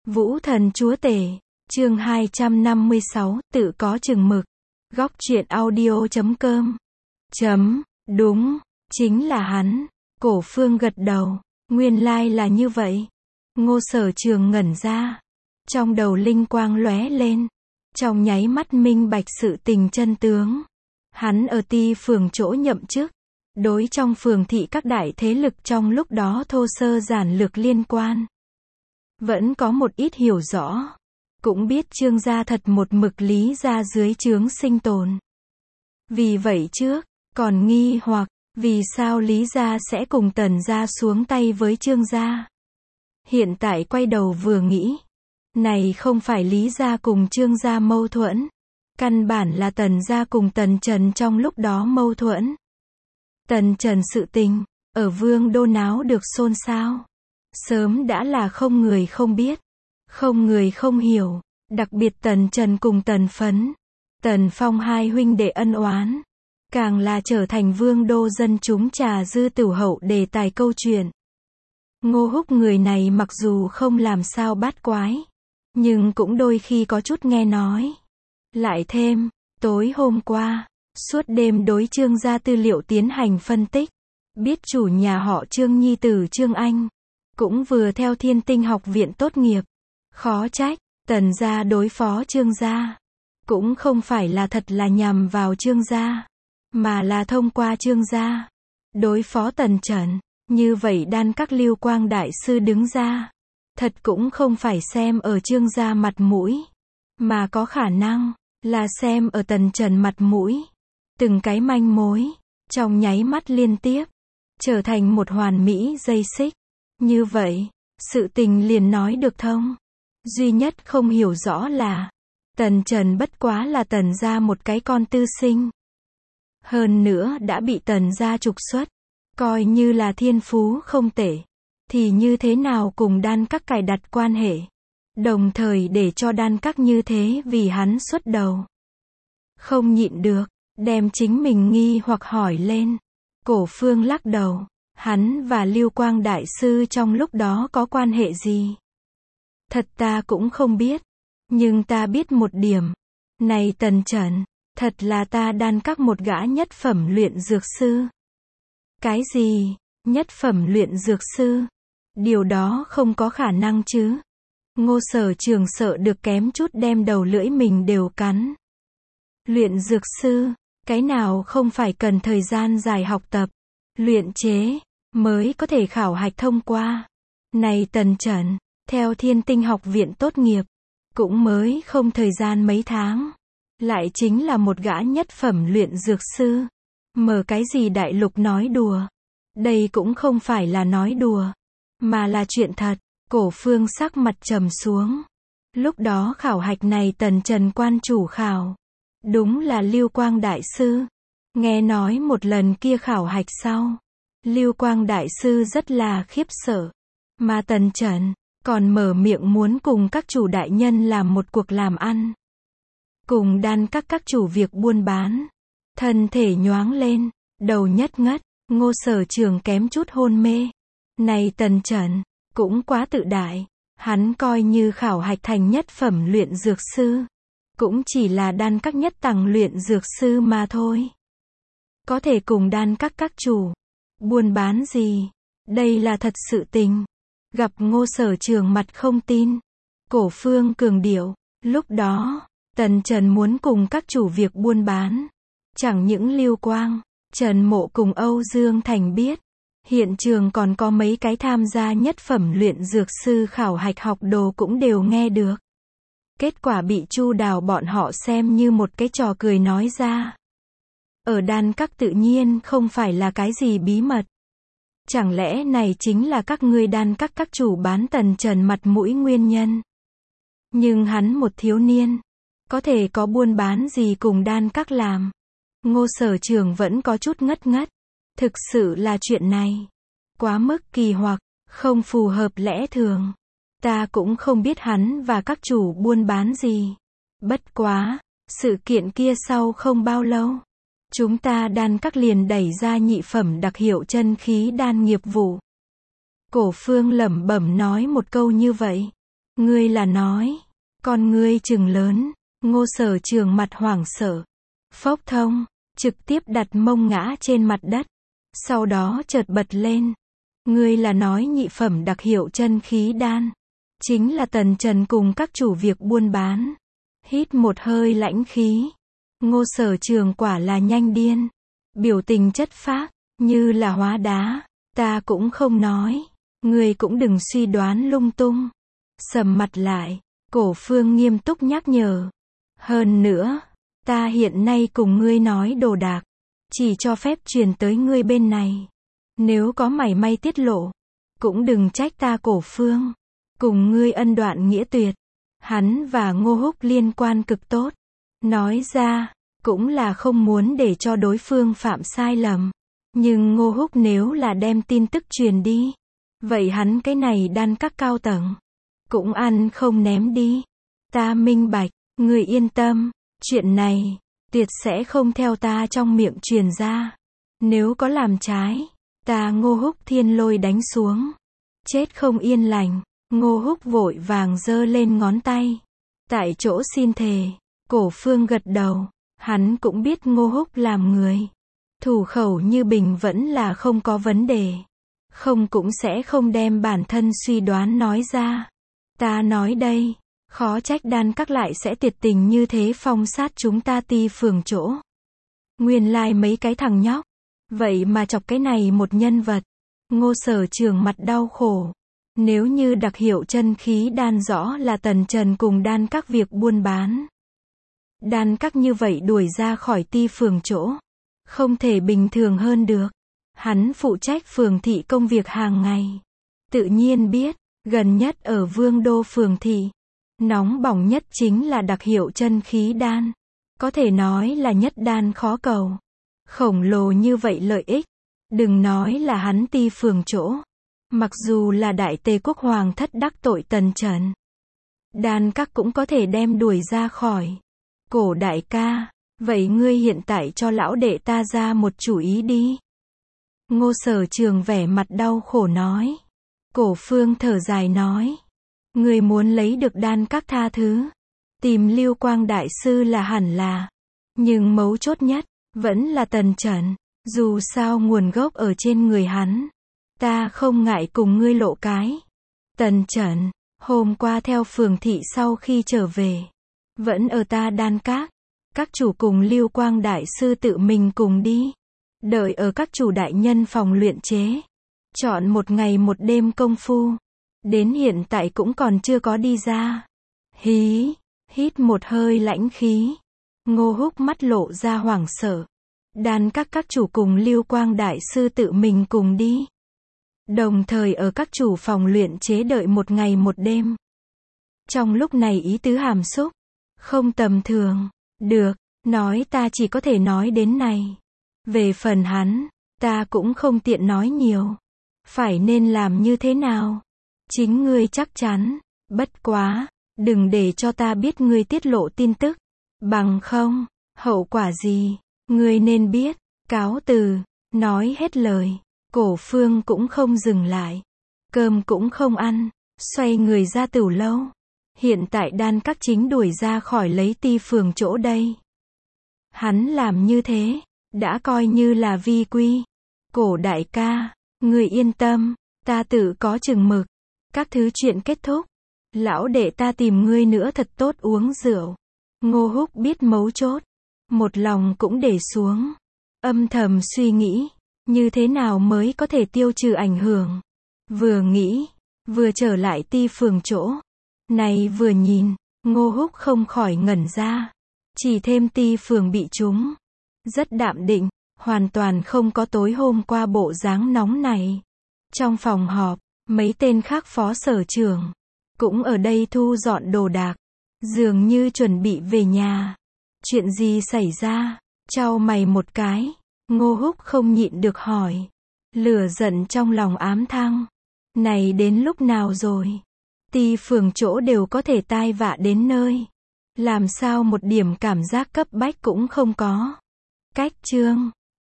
Vũ thần chúa tể, chương 256, tự có chừng mực. Góc truyện audio.com. Đúng, chính là hắn. Cổ Phương gật đầu, nguyên lai là như vậy. Ngô Sở Trường ngẩn ra, trong đầu linh quang lóe lên, trong nháy mắt minh bạch sự tình chân tướng. Hắn ở Ti phường chỗ nhậm chức, đối trong phường thị các đại thế lực trong lúc đó thô sơ giản lược liên quan, vẫn có một ít hiểu rõ, cũng biết Trương gia thật một mực Lý gia dưới trướng sinh tồn. Vì vậy trước, còn nghi hoặc, vì sao Lý gia sẽ cùng Tần gia xuống tay với Trương gia. Hiện tại quay đầu vừa nghĩ, này không phải Lý gia cùng Trương gia mâu thuẫn, căn bản là Tần gia cùng Tần Trần trong lúc đó mâu thuẫn. Tần Trần sự tình, ở Vương đô náo được xôn xao. Sớm đã là không người không biết, không người không hiểu, đặc biệt Tần Trần cùng Tần Phấn, Tần Phong hai huynh đệ ân oán, càng là trở thành Vương đô dân chúng trà dư tửu hậu đề tài câu chuyện. Ngô Húc người này mặc dù không làm sao bát quái, nhưng cũng đôi khi có chút nghe nói. Lại thêm, tối hôm qua, suốt đêm đối Trương gia tư liệu tiến hành phân tích, biết chủ nhà họ Trương nhi tử Trương Anh cũng vừa theo Thiên Tinh học viện tốt nghiệp. Khó trách, Tần gia đối phó Trương gia, cũng không phải là thật là nhằm vào Trương gia, mà là thông qua Trương gia, đối phó Tần Trần. Như vậy đan các Lưu Quang đại sư đứng ra, thật cũng không phải xem ở Trương gia mặt mũi, mà có khả năng, là xem ở Tần Trần mặt mũi. Từng cái manh mối, trong nháy mắt liên tiếp, trở thành một hoàn mỹ dây xích. Như vậy, sự tình liền nói được thông. Duy nhất không hiểu rõ là, Tần Trần bất quá là Tần gia một cái con tư sinh. Hơn nữa đã bị Tần gia trục xuất, coi như là thiên phú không tệ, thì như thế nào cùng đan các cài đặt quan hệ, đồng thời để cho đan các như thế vì hắn xuất đầu. Không nhịn được, đem chính mình nghi hoặc hỏi lên. Cổ Phương lắc đầu, hắn và Lưu Quang đại sư trong lúc đó có quan hệ gì? Thật ta cũng không biết, nhưng ta biết một điểm, này Tần Trần, thật là ta đan các một gã nhất phẩm luyện dược sư. Cái gì? Nhất phẩm luyện dược sư? Điều đó không có khả năng chứ? Ngô Sở Trường sợ được kém chút đem đầu lưỡi mình đều cắn. Luyện dược sư, cái nào không phải cần thời gian dài học tập, luyện chế, mới có thể khảo hạch thông qua. Này Tần Trần, theo Thiên Tinh học viện tốt nghiệp, cũng mới không thời gian mấy tháng, lại chính là một gã nhất phẩm luyện dược sư. Mở cái gì đại lục nói đùa? Đây cũng không phải là nói đùa, mà là chuyện thật. Cổ Phương sắc mặt trầm xuống. Lúc đó khảo hạch này Tần Trần quan chủ khảo, đúng là Lưu Quang đại sư. Nghe nói một lần kia khảo hạch sau, Lưu Quang đại sư rất là khiếp sợ, mà Tần Trần còn mở miệng muốn cùng các chủ đại nhân làm một cuộc làm ăn, cùng đan các chủ việc buôn bán. Thân thể nhoáng lên, đầu nhất ngất, Ngô Sở Trường kém chút hôn mê. Này Tần Trần, cũng quá tự đại, hắn coi như khảo hạch thành nhất phẩm luyện dược sư, cũng chỉ là đan các nhất tầng luyện dược sư mà thôi. Có thể cùng đan các chủ buôn bán gì? Đây là thật sự tình. Gặp Ngô Sở Trường mặt không tin, Cổ Phương cường điệu, lúc đó, Tần Trần muốn cùng các chủ việc buôn bán. Chẳng những Lưu Quang, Trần Mộ cùng Âu Dương Thành biết, hiện trường còn có mấy cái tham gia nhất phẩm luyện dược sư khảo hạch học đồ cũng đều nghe được. Kết quả bị Chu Đào bọn họ xem như một cái trò cười nói ra. Ở đan các tự nhiên không phải là cái gì bí mật. Chẳng lẽ này chính là các ngươi đan các chủ bán Tần Trần mặt mũi nguyên nhân? Nhưng hắn một thiếu niên, có thể có buôn bán gì cùng đan các làm? Ngô Sở Trường vẫn có chút ngất ngất. Thực sự là chuyện này quá mức kỳ hoặc, không phù hợp lẽ thường. Ta cũng không biết hắn và các chủ buôn bán gì. Bất quá, sự kiện kia sau không bao lâu, chúng ta đan các liền đẩy ra nhị phẩm đặc hiệu chân khí đan nghiệp vụ. Cổ Phương lẩm bẩm nói một câu như vậy. Ngươi là nói, con ngươi trừng lớn, Ngô Sở Trường mặt hoảng sợ, phốc thông, trực tiếp đặt mông ngã trên mặt đất, sau đó chợt bật lên. Ngươi là nói nhị phẩm đặc hiệu chân khí đan, chính là Tần Trần cùng các chủ việc buôn bán. Hít một hơi lãnh khí, Ngô Sở Trường quả là nhanh điên, biểu tình chất phác, như là hóa đá. Ta cũng không nói, ngươi cũng đừng suy đoán lung tung. Sầm mặt lại, Cổ Phương nghiêm túc nhắc nhở. Hơn nữa, ta hiện nay cùng ngươi nói đồ đạc, chỉ cho phép truyền tới ngươi bên này. Nếu có mảy may tiết lộ, cũng đừng trách ta Cổ Phương. Cùng ngươi ân đoạn nghĩa tuyệt. Hắn và Ngô Húc liên quan cực tốt. Nói ra, cũng là không muốn để cho đối phương phạm sai lầm. Nhưng Ngô Húc nếu là đem tin tức truyền đi, vậy hắn cái này đan các cao tầng, cũng ăn không ném đi. Ta minh bạch, ngươi yên tâm, chuyện này, tuyệt sẽ không theo ta trong miệng truyền ra. Nếu có làm trái, ta Ngô Húc thiên lôi đánh xuống. Chết không yên lành, Ngô Húc vội vàng giơ lên ngón tay. Tại chỗ xin thề, Cổ Phương gật đầu, hắn cũng biết Ngô Húc làm người. Thủ khẩu như bình vẫn là không có vấn đề. Không cũng sẽ không đem bản thân suy đoán nói ra. Ta nói đây, khó trách đan các lại sẽ tuyệt tình như thế phong sát chúng ta Ti Phường chỗ. Nguyên lai mấy cái thằng nhóc, vậy mà chọc cái này một nhân vật. Ngô Sở Trường mặt đau khổ. Nếu như đặc hiệu chân khí đan rõ là Tần Trần cùng đan các việc buôn bán. Đan các như vậy đuổi ra khỏi Ti Phường chỗ. Không thể bình thường hơn được. Hắn phụ trách phường thị công việc hàng ngày. Tự nhiên biết, gần nhất ở Vương Đô phường thị, nóng bỏng nhất chính là đặc hiệu chân khí đan. Có thể nói là nhất đan khó cầu. Khổng lồ như vậy lợi ích. Đừng nói là hắn Ti Phường chỗ. Mặc dù là Đại Tề Quốc Hoàng thất đắc tội Tần Trần, đan các cũng có thể đem đuổi ra khỏi. Cổ đại ca, vậy ngươi hiện tại cho lão đệ ta ra một chủ ý đi. Ngô Sở Trường vẻ mặt đau khổ nói. Cổ Phương thở dài nói. Ngươi muốn lấy được đan các tha thứ, tìm Lưu Quang Đại Sư là hẳn là. Nhưng mấu chốt nhất, vẫn là Tần Trần. Dù sao nguồn gốc ở trên người hắn. Ta không ngại cùng ngươi lộ cái. Tần Trần, hôm qua theo phường thị sau khi trở về, vẫn ở ta đan các. Các chủ cùng Lưu Quang Đại Sư tự mình cùng đi. Đợi ở các chủ đại nhân phòng luyện chế. Chọn một ngày một đêm công phu. Đến hiện tại cũng còn chưa có đi ra. Hít một hơi lãnh khí. Ngô Húc mắt lộ ra hoảng sợ. Đan các chủ cùng Lưu Quang Đại Sư tự mình cùng đi. Đồng thời ở các chủ phòng luyện chế đợi một ngày một đêm. Trong lúc này ý tứ hàm xúc, không tầm thường. Được, nói ta chỉ có thể nói đến này. Về phần hắn, ta cũng không tiện nói nhiều. Phải nên làm như thế nào? Chính ngươi chắc chắn. Bất quá, đừng để cho ta biết ngươi tiết lộ tin tức. Bằng không, hậu quả gì, ngươi nên biết. Cáo từ, nói hết lời. Cổ Phương cũng không dừng lại. Cơm cũng không ăn, xoay người ra tửu lâu. Hiện tại đan các chính đuổi ra khỏi lấy Ti Phường chỗ đây. Hắn làm như thế, đã coi như là vi quy. Cổ đại ca, người yên tâm, ta tự có chừng mực. Các thứ chuyện kết thúc, lão đệ ta tìm ngươi nữa thật tốt uống rượu. Ngô Húc biết mấu chốt, một lòng cũng để xuống. Âm thầm suy nghĩ, như thế nào mới có thể tiêu trừ ảnh hưởng. Vừa nghĩ, vừa trở lại Ti Phường chỗ. Này vừa nhìn, Ngô Húc không khỏi ngẩn ra. Chỉ thêm Ti Phường bị trúng. Rất đạm định, hoàn toàn không có tối hôm qua bộ dáng nóng này. Trong phòng họp, mấy tên khác phó sở trưởng cũng ở đây thu dọn đồ đạc, dường như chuẩn bị về nhà. Chuyện gì xảy ra? Chau mày một cái, Ngô Húc không nhịn được hỏi. Lửa giận trong lòng ám thăng. Này đến lúc nào rồi? Ti Phường chỗ đều có thể tai vạ đến nơi. Làm sao một điểm cảm giác cấp bách cũng không có? Cách chương